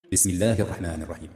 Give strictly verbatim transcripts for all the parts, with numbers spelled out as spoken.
بسم الله الرحمن الرحيم.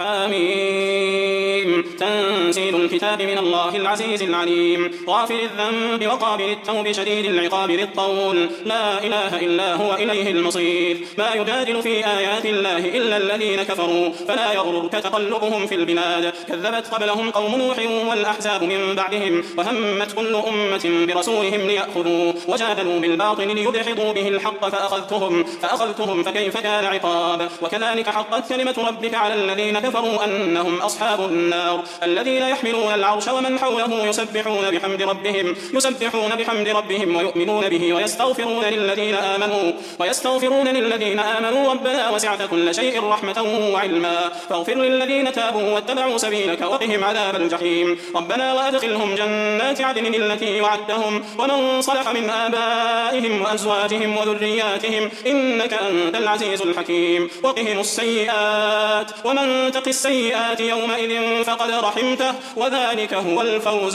حميم. تنزيل الكتاب من الله العزيز العليم، غافر الذنب وقابل التوب شديد العقاب ذي الطول، لا إله إلا هو إليه المصير. ما يجادل في آيات الله إلا الذين كفروا، فلا يغررك تقلبهم في البلاد. كذبت قبلهم قوم نوح والأحزاب من بعدهم، وهمت كل أمة برسولهم ليأخذوا، وجادلوا بالباطل ليدحضوا به الحق فأخذتهم فأخذتهم فكيف كان عقاب. وكذلك حقت كلمة ربك على الذين كفروا أنهم أصحاب النار، الذين يحملون العرش ومن حوله يسبحون بحمد ربهم يسبحون بحمد ربهم ويؤمنون به ويستغفرون للذين آمنوا ويستغفرون للذين آمنوا ربنا وسعت كل شيء رحمة وعلما فاغفر للذين تابوا واتبعوا سبيلك وقهم عذاب الجحيم. ربنا وأدخلهم جنات عدن التي وعدتهم ومن صلح من آبائهم وأزواجهم وذرياتهم إنك أنت العزيز الحكيم. وقهم السيئات ومن تق السيئات يومئذ فقد رحمته وذلك هو الفوز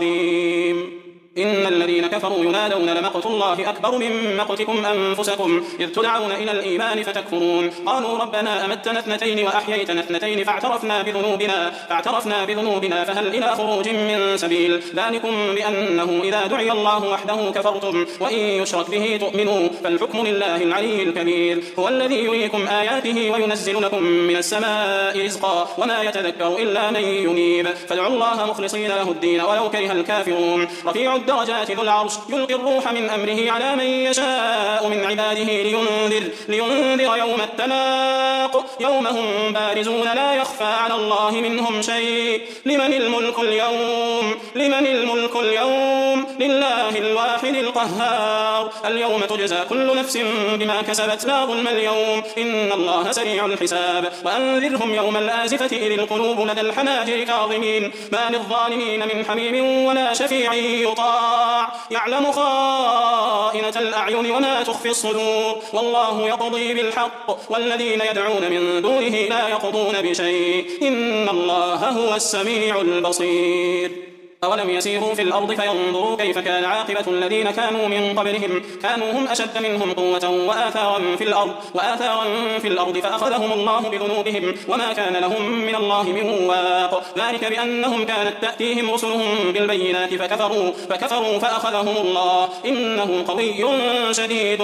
العظيم. إن الذين كفروا ينادون لمقت الله أكبر من مقتكم أنفسكم إذ تدعون إلى الإيمان فتكفرون. قالوا ربنا أمتنا اثنتين وأحييتنا اثنتين فاعترفنا بذنوبنا فاعترفنا بذنوبنا فهل إلى خروج من سبيل. ذلكم بأنه إذا دعي الله وحده كفرتم وإن يشرك به تؤمنوا فالحكم لله العلي الكبير. هو الذي يريكم آياته وينزل لكم من السماء رزقا وما يتذكر إلا من ينيب فادعوا الله مخلصين له الدين ولو كره الكافرون. رفيع الدرجات ذو العرش يلقي الروح من أمره على من يشاء من عباده لينذر, لينذر يوم التلاق يوم هم بارزون لا يخفى على الله منهم شيء. لمن الملك اليوم لمن الملك اليوم لله الواحد القهار. اليوم تجزى كل نفس بما كسبت لا ظلم اليوم إن الله سريع الحساب. وأنذرهم يوم الآزفة إذ القلوب لدى الحناجر كاظمين ما للظالمين من حميم ولا شفيع يطاع يعلم خائنة الأعين وما تخفي الصدور والله يقضي بالحق والذين يدعون من دونه لا يقضون بشيء إن الله هو السميع البصير. أولم يسيروا في الأرض فينظروا كيف كان عاقبة الذين كانوا من قبلهم كانوا هم أشد منهم قوة وآثارا في الأرض وآثارا في الأرض فأخذهم الله بذنوبهم وما كان لهم من الله من واق. ذلك بأنهم كانت تأتيهم رسلهم بالبينات فكفروا فكفروا فأخذهم الله إنه قوي شديد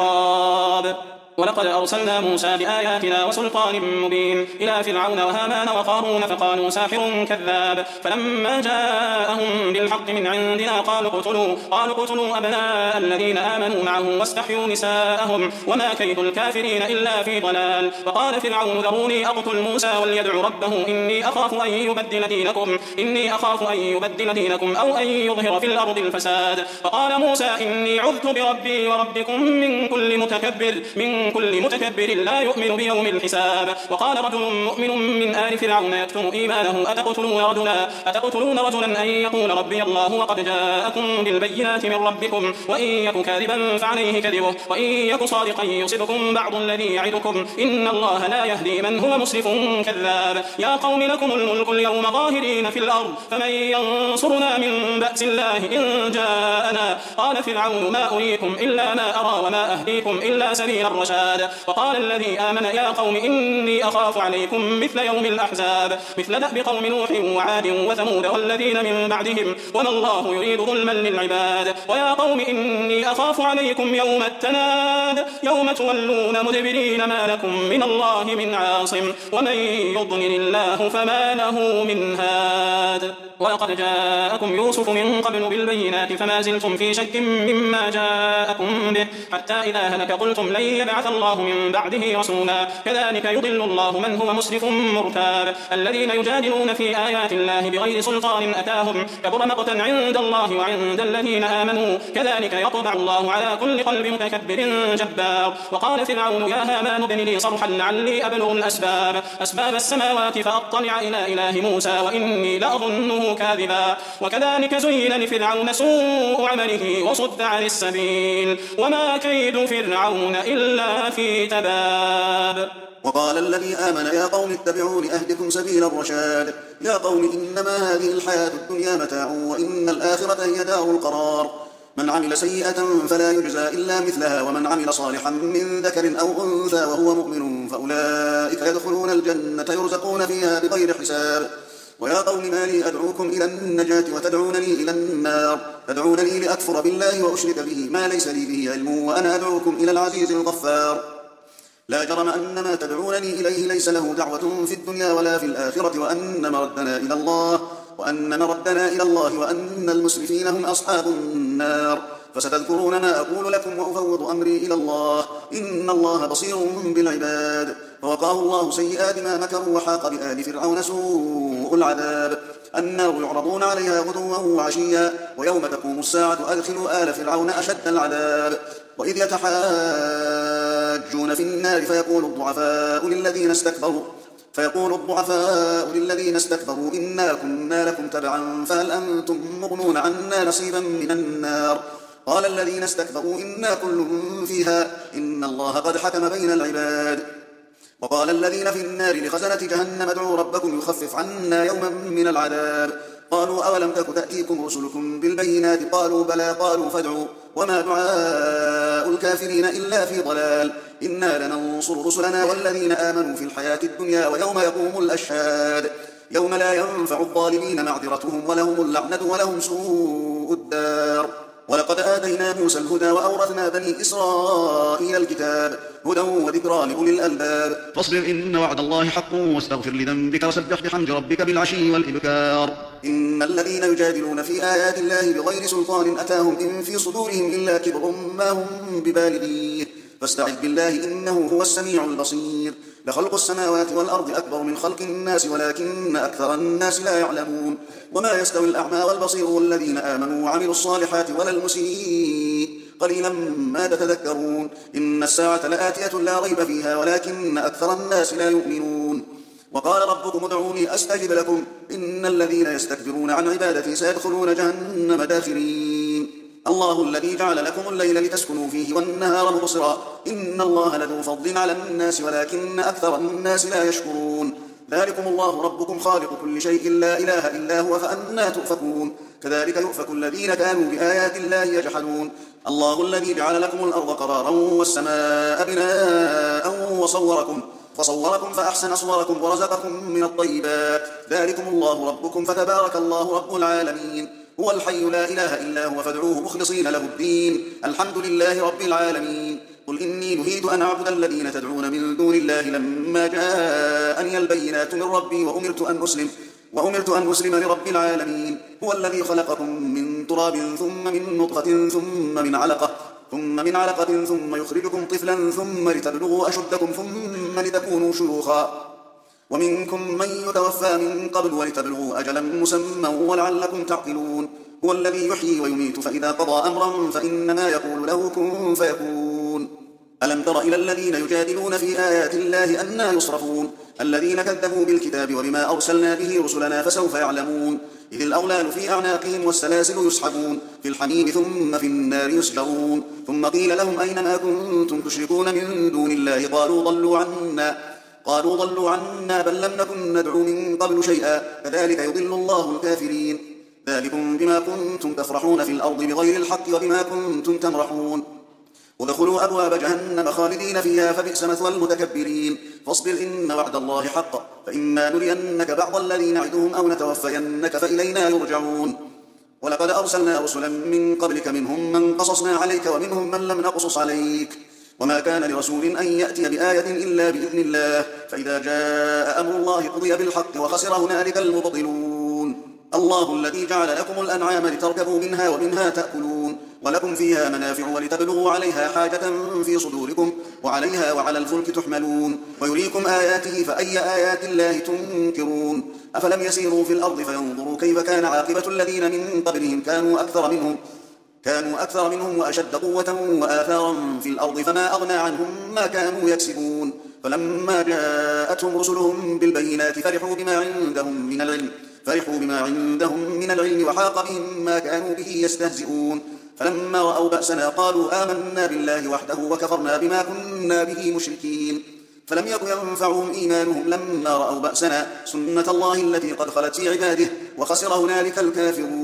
العقاب. ولقد أرسلنا موسى بآياتنا وسلطان مبين إلى فرعون وهامان وقارون فقالوا ساحر كذاب فلما جاءهم بالحق من عندنا قالوا اقتلوا قالوا اقتلوا أبناء الذين آمنوا معه واستحيوا نساءهم وما كيد الكافرين إلا في ضلال. وقال فرعون ذروني أقتل موسى وليدع ربه إني أخاف أن يبدل دينكم إني أخاف أن يبدل دينكم أو أن يظهر في الأرض الفساد. فقال موسى إني عذت بربي وربكم من كل متكبر من كل متكبر لا يؤمن بيوم الحساب. وقال رجل مؤمن من آل فرعون يكتم إيمانه أتقتلون رجلا أتقتلون رجلا أن يقول ربي الله وقد جاءكم بالبينات من ربكم وإن يك كاذبا فعليه كذبه وإن يك صادقا يصبكم بعض الذي يعدكم إن الله لا يهدي من هو مسرف كذاب. يا قوم لكم الملك اليوم ظاهرين في الأرض فمن ينصرنا من بأس الله إن جاءنا. قال فرعون ما أريكم إلا ما أرى وما أهديكم إلا سبيل الرشاد. وقال الذي آمن يا قوم إني أخاف عليكم مثل يوم الأحزاب مثل دأب قوم نوح وعاد وثمود والذين من بعدهم وما الله يريد ظلما للعباد. ويا قوم إني أخاف عليكم يوم التناد يوم تولون مدبرين ما لكم من الله من عاصم ومن يضلل الله فما له من هاد. ولقد جاءكم يوسف من قبل بالبينات فما زلتم في شك مما جاءكم به حتى إذا هلك قلتم لن يبعث الله من بعده رسولا كذلك يضل الله من هو مسرف مرتاب. الذين يجادلون في آيات الله بغير سلطان أتاهم كبر مقتا عند الله وعند الذين آمنوا كذلك يطبع الله على كل قلب متكبر جبار. وقال فرعون يا هامان ابن لي صرحا لعلي أبلغ الأسباب أسباب السماوات فأطلع إلى إله موسى وإني لأظنه كاذبا. وكذلك زين لفرعون سوء عمله وصد عن السبيل وما كيد فرعون إلا في تباب. وقال الذي آمن يا قوم اتبعون أهدكم سبيل الرشاد. يا قوم إنما هذه الحياة الدنيا متاع وإن الآخرة هي دار القرار. من عمل سيئة فلا يجزى إلا مثلها ومن عمل صالحا من ذكر أو أنثى وهو مؤمن فأولئك يدخلون الجنة يرزقون فيها بغير حساب. ويا قوم ما لي أدعوكم إلى النجاة وتدعونني إلى النار تدعونني لأكفر بالله وأشرك به ما ليس لي به علم وأنا أدعوكم إلى العزيز الغفار. لا جرم أن ما تدعونني إليه ليس له دعوة في الدنيا ولا في الآخرة وأن مردنا إلى الله وأن مردنا إلى الله وأن المسرفين هم أصحاب النار. فستذكرون ما أقول لكم وأفوض أمري إلى الله إن الله بصير بالعباد. فوقاه الله سيئات ما مكروا وحاق بآل فرعون سوء العذاب. النار يعرضون عليها غدوا وعشيا ويوم تقوم الساعة أدخلوا آل فرعون أشد العذاب. وإذ يتحاجون في النار فيقول الضعفاء للذين استكبروا فيقول الضعفاء للذين استكبروا إنا كنا لكم تبعا فهل أنتم مغنون عنا نصيبا من النار قال الذين استكبروا إنا كل فيها إن الله قد حكم بين العباد. وقال الذين في النار لخزنة جهنم ادعوا ربكم يخفف عنا يوما من العذاب قالوا أولم تك تأتيكم رسلكم بالبينات قالوا بلى قالوا فادعوا وما دعاء الكافرين إلا في ضلال إنا لننصر رسلنا والذين آمنوا في الحياة الدنيا ويوم يقوم الأشهاد يوم لا ينفع الظالمين معذرتهم ولهم اللعنة ولهم سوء الدار. ولقد آتينا موسى الهدى وأورثنا بني إسرائيل الكتاب هدى وذكرى لأولي الألباب. فاصبر إن وعد الله حق واستغفر لذنبك وسبح بحمد ربك بالعشي والإبكار. إن الذين يجادلون في آيات الله بغير سلطان أتاهم إن في صدورهم إلا كبر ما هم ببالغيه فاستعذ بالله إنه هو السميع البصير. لخلق السماوات والأرض أكبر من خلق الناس ولكن أكثر الناس لا يعلمون. وما يستوي الأعمى والبصير والذين آمنوا وعملوا الصالحات ولا المسيء قليلا ما تتذكرون. إن الساعة لآتية لا ريب فيها ولكن أكثر الناس لا يؤمنون. وقال ربكم ادعوني أستجب لكم إن الذين يستكبرون عن عبادتي سيدخلون جهنم داخرين. الله الذي جعل لكم الليل لتسكنوا فيه والنهار مبصرا إن الله لذو فضل على الناس ولكن أكثر الناس لا يشكرون. ذلكم الله ربكم خالق كل شيء لا إله إلا هو فأنى تؤفكون. كذلك يؤفك الذين كانوا بآيات الله يجحدون. الله الذي جعل لكم الأرض قرارا والسماء بناء وصوركم فصوركم فأحسن صوركم ورزقكم من الطيبات ذلكم الله ربكم فتبارك الله رب العالمين. هو الحي لا إله إلا هو فادعوه مخلصين له الدين الحمد لله رب العالمين. قل إني نهيت أن أعبد الذين تدعون من دون الله لما جاءني البينات من ربي وأمرت أن أسلم وأمرت أن أسلم لرب العالمين. هو الذي خلقكم من تراب ثم من نطفة ثم من علقة ثم من علقة ثم يخرجكم طفلا ثم لتبلغوا أشدكم ثم لتكونوا شيوخا ومنكم من يتوفى من قبل ولتبلغوا أجلا مسمى ولعلكم تعقلون. هو الذي يحيي ويميت فإذا قضى أمرا فإنما يقول له كن فيكون. ألم تر إلى الذين يجادلون في آيات الله أنى يصرفون الذين كذبوا بالكتاب وبما أرسلنا به رسلنا فسوف يعلمون. إذ الأغلال في أعناقهم والسلاسل يسحبون في الحميم ثم في النار يسجرون. ثم قيل لهم أين ما كنتم تشركون من دون الله قالوا ضلوا عنا قالوا ضلوا عنا بل لم نكن ندعو من قبل شيئا كذلك يضل الله الكافرين. ذلكم بما كنتم تفرحون في الأرض بغير الحق وبما كنتم تمرحون. ودخلوا أبواب جهنم خالدين فيها فبئس مثوى المتكبرين. فاصبر إن وعد الله حق فإما نرينك بعض الذي نعدهم أو نتوفينك فإلينا يرجعون. ولقد أرسلنا رسلا من قبلك منهم من قصصنا عليك ومنهم من لم نقصص عليك وما كان لرسول أن يأتي بآية إلا بإذن الله فإذا جاء أمر الله قضي بالحق وخسر هنالك المبطلون. الله الذي جعل لكم الأنعام لتركبوا منها ومنها تأكلون ولكم فيها منافع ولتبلغوا عليها حاجة في صدوركم وعليها وعلى الفلك تحملون ويريكم آياته فأي آيات الله تنكرون. أفلم يسيروا في الأرض فينظروا كيف كان عاقبة الذين من قبلهم كانوا أكثر منهم كانوا أكثر منهم وأشد قوة وآثارا في الأرض فما أغنى عنهم ما كانوا يكسبون. فلما جاءتهم رسلهم بالبينات فرحوا بما عندهم من العلم فرحوا بما عندهم من العلم وحاق بهم ما كانوا به يستهزئون. فلما رأوا بأسنا قالوا آمنا بالله وحده وكفرنا بما كنا به مشركين. فلم يكن ينفعهم إيمانهم لما رأوا بأسنا سنة الله التي قد خلت في عباده وخسر هنالك الكافرون.